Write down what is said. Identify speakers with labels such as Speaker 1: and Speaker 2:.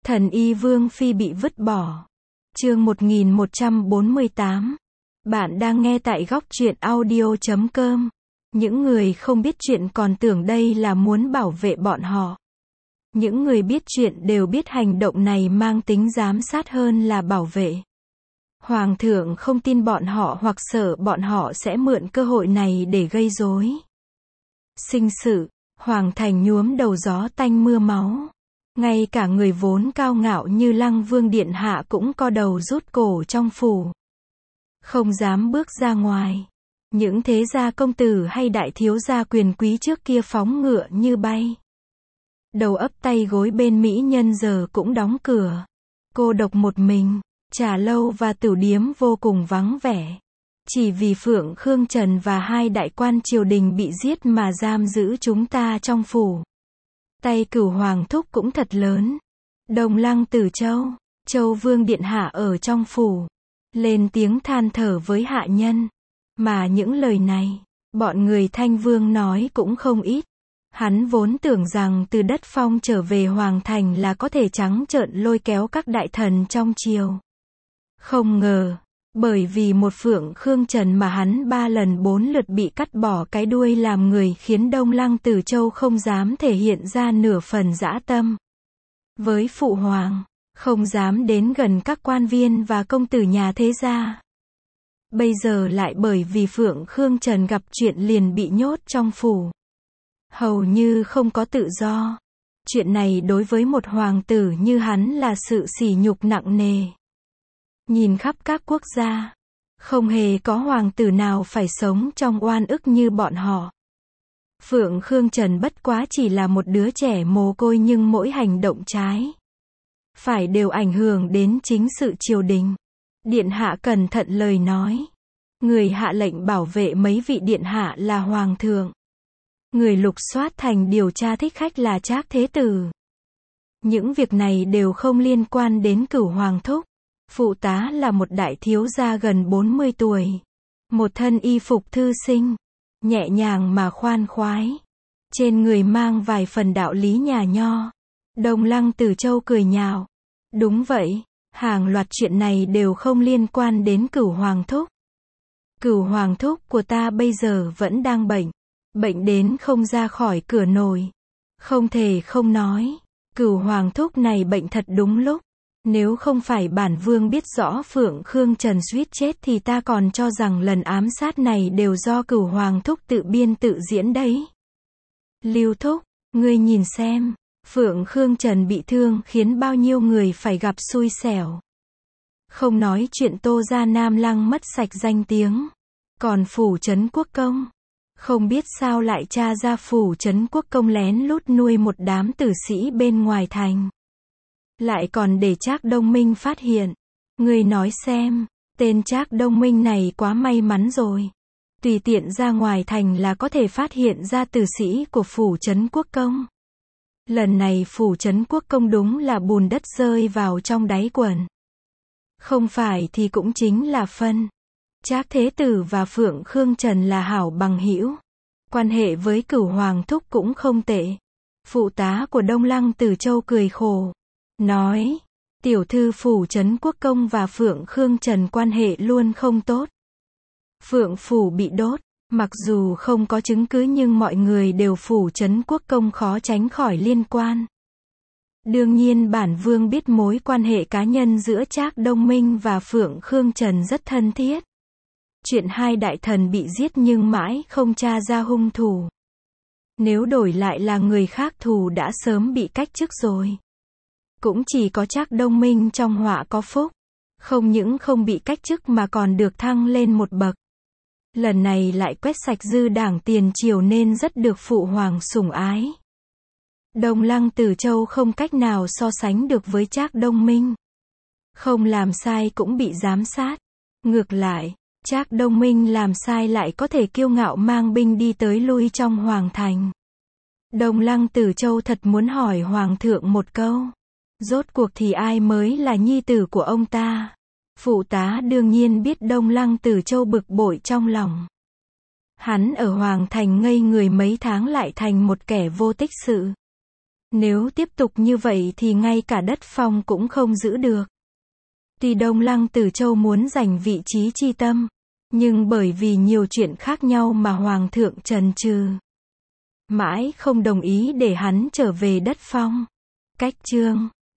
Speaker 1: Thần y Vương Phi bị vứt bỏ. Chương 1148. Bạn đang nghe tại góc truyện audio.com. Những người không biết chuyện còn tưởng đây là muốn bảo vệ bọn họ. Những người biết chuyện đều biết hành động này mang tính giám sát hơn là bảo vệ. Hoàng thượng không tin bọn họ hoặc sợ bọn họ sẽ mượn cơ hội này để gây rối. Sinh sự, Hoàng thành nhuốm đầu gió tanh mưa máu. Ngay cả người vốn cao ngạo như Lăng Vương điện hạ cũng co đầu rút cổ trong phủ. Không dám bước ra ngoài. Những thế gia công tử hay đại thiếu gia quyền quý trước kia phóng ngựa như bay. Đầu ấp tay gối bên mỹ nhân giờ cũng đóng cửa. Cô độc một mình, trà lâu và tửu điếm vô cùng vắng vẻ. Chỉ vì Phượng Khương Trần và hai đại quan triều đình bị giết mà giam giữ chúng ta trong phủ. Tay Cửu Hoàng thúc cũng thật lớn. Đồng Lăng Tử Châu, Châu Vương điện hạ ở trong phủ, lên tiếng than thở với hạ nhân. Mà những lời này, bọn người Thanh Vương nói cũng không ít. Hắn vốn tưởng rằng từ đất phong trở về Hoàng thành là có thể trắng trợn lôi kéo các đại thần trong triều. Không ngờ, bởi vì một Phượng Khương Trần mà hắn 3 lần 4 lượt bị cắt bỏ cái đuôi làm người khiến Đông Lăng Tử Châu không dám thể hiện ra nửa phần dã tâm. Với phụ hoàng, không dám đến gần các quan viên và công tử nhà thế gia. Bây giờ lại bởi vì Phượng Khương Trần gặp chuyện liền bị nhốt trong phủ. Hầu như không có tự do. Chuyện này đối với một hoàng tử như hắn là sự sỉ nhục nặng nề. Nhìn khắp các quốc gia, không hề có hoàng tử nào phải sống trong oan ức như bọn họ. Phượng Khương Trần bất quá chỉ là một đứa trẻ mồ côi nhưng mỗi hành động trái phải đều ảnh hưởng đến chính sự triều đình. Điện hạ cẩn thận lời nói. Người hạ lệnh bảo vệ mấy vị điện hạ là hoàng thượng. Người lục soát thành điều tra thích khách là Trác Thế Tử. Những việc này đều không liên quan đến Cửu Hoàng thúc. Phụ tá là một đại thiếu gia gần 40 tuổi. Một thân y phục thư sinh, nhẹ nhàng mà khoan khoái. Trên người mang vài phần đạo lý nhà nho. Đồng Lăng Tử Châu cười nhạo. Đúng vậy, hàng loạt chuyện này đều không liên quan đến Cửu Hoàng thúc. Cửu Hoàng thúc của ta bây giờ vẫn đang bệnh. Bệnh đến không ra khỏi cửa nổi. Không thể không nói, Cửu Hoàng thúc này bệnh thật đúng lúc. Nếu không phải bản vương biết rõ Phượng Khương Trần suýt chết thì ta còn cho rằng lần ám sát này đều do Cửu Hoàng thúc tự biên tự diễn đấy. Lưu thúc, ngươi nhìn xem, Phượng Khương Trần bị thương khiến bao nhiêu người phải gặp xui xẻo. Không nói chuyện Tô gia Nam Lăng mất sạch danh tiếng. Còn phủ Trấn Quốc Công, không biết sao lại tra ra phủ Trấn Quốc Công lén lút nuôi một đám tử sĩ bên ngoài thành. Lại còn để Trác Đông Minh phát hiện. Ngươi nói xem, tên Trác Đông Minh này quá may mắn rồi. Tùy tiện ra ngoài thành là có thể phát hiện ra tử sĩ của phủ Trấn Quốc Công. Lần này phủ Trấn Quốc Công đúng là bùn đất rơi vào trong đáy quần. Không phải thì cũng chính là phân. Trác Thế Tử và Phượng Khương Trần là hảo bằng hữu. Quan hệ với Cửu Hoàng thúc cũng không tệ. Phụ tá của Đông Lăng Tử Châu cười khổ. Nói, tiểu thư phủ Trấn Quốc Công và Phượng Khương Trần quan hệ luôn không tốt. Phượng phủ bị đốt, mặc dù không có chứng cứ nhưng mọi người đều phủ Trấn Quốc Công khó tránh khỏi liên quan. Đương nhiên bản vương biết mối quan hệ cá nhân giữa Trác Đông Minh và Phượng Khương Trần rất thân thiết. Chuyện hai đại thần bị giết nhưng mãi không tra ra hung thủ. Nếu đổi lại là người khác thù đã sớm bị cách chức rồi. Cũng chỉ có Trác Đông Minh trong họa có phúc. Không những không bị cách chức mà còn được thăng lên một bậc. Lần này lại quét sạch dư đảng tiền triều nên rất được phụ hoàng sủng ái. Đồng Lăng Tử Châu không cách nào so sánh được với Trác Đông Minh. Không làm sai cũng bị giám sát. Ngược lại, Trác Đông Minh làm sai lại có thể kiêu ngạo mang binh đi tới lui trong hoàng thành. Đồng Lăng Tử Châu thật muốn hỏi hoàng thượng một câu. Rốt cuộc thì ai mới là nhi tử của ông ta? Phụ tá đương nhiên biết Đông Lăng Tử Châu bực bội trong lòng. Hắn ở hoàng thành ngây người mấy tháng lại thành một kẻ vô tích sự. Nếu tiếp tục như vậy thì ngay cả đất phong cũng không giữ được. Tuy Đông Lăng Tử Châu muốn giành vị trí chi tâm, nhưng bởi vì nhiều chuyện khác nhau mà Hoàng thượng chần chừ, mãi không đồng ý để hắn trở về đất phong. Cách chương